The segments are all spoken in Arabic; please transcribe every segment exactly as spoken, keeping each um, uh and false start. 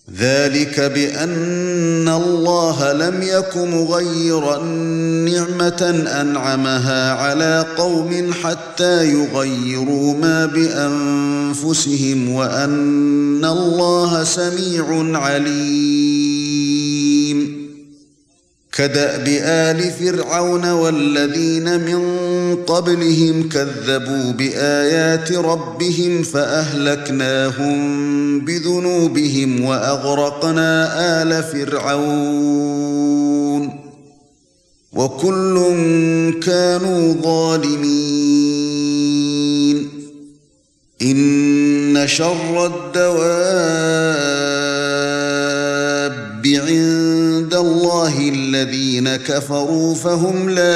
ذلك بأن الله لم يك مغيرا نعمة أنعمها على قوم حتى يغيروا ما بأنفسهم وأن الله سميع عليم. كدأب آل فرعون والذين من قبلهم كذبوا بآيات ربهم فأهلكناهم بذنوبهم وأغرقنا آل فرعون وكل كانوا ظالمين. إن شر الدواب عند الله الذين كفروا فهم لا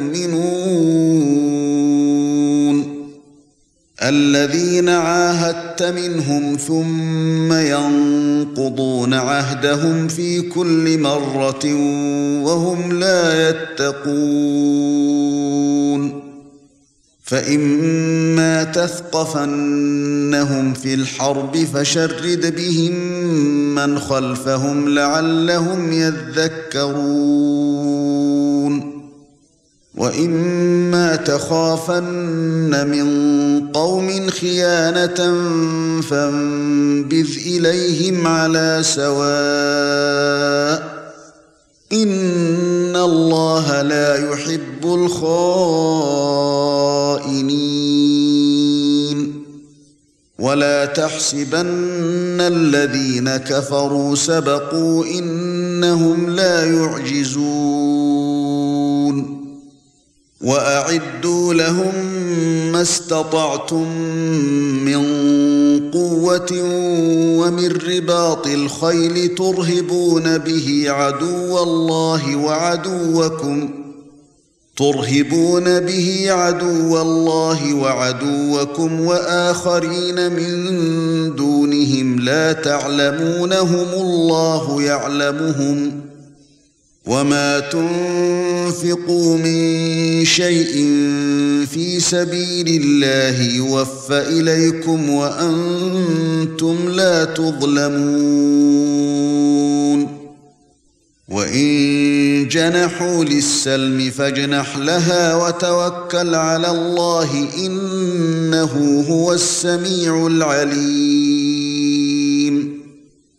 يؤمنون. الذين عاهدت منهم ثم ينقضون عهدهم في كل مرة وهم لا يتقون. فإما تثقفنهم في الحرب فشرد بهم من خلفهم لعلهم يذكرون. وإما تخافن من قوم خيانة فانبذ إليهم على سواء إن الله لا يحب الخائنين. ولا تحسبن الذين كفروا سبقوا إنهم لا يعجزون. وأعدوا لهم ما استطعتم من قوة ومن رباط الخيل ترهبون به عدو الله وعدوكم ترهبون به عدو الله وعدوكم وآخرين من دونهم لا تعلمونهم الله يعلمهم. وما تنفقوا من شيء في سبيل الله يوفى إليكم وأنتم لا تظلمون. وإن جنحوا للسلم فاجنح لها وتوكل على الله إنه هو السميع العليم.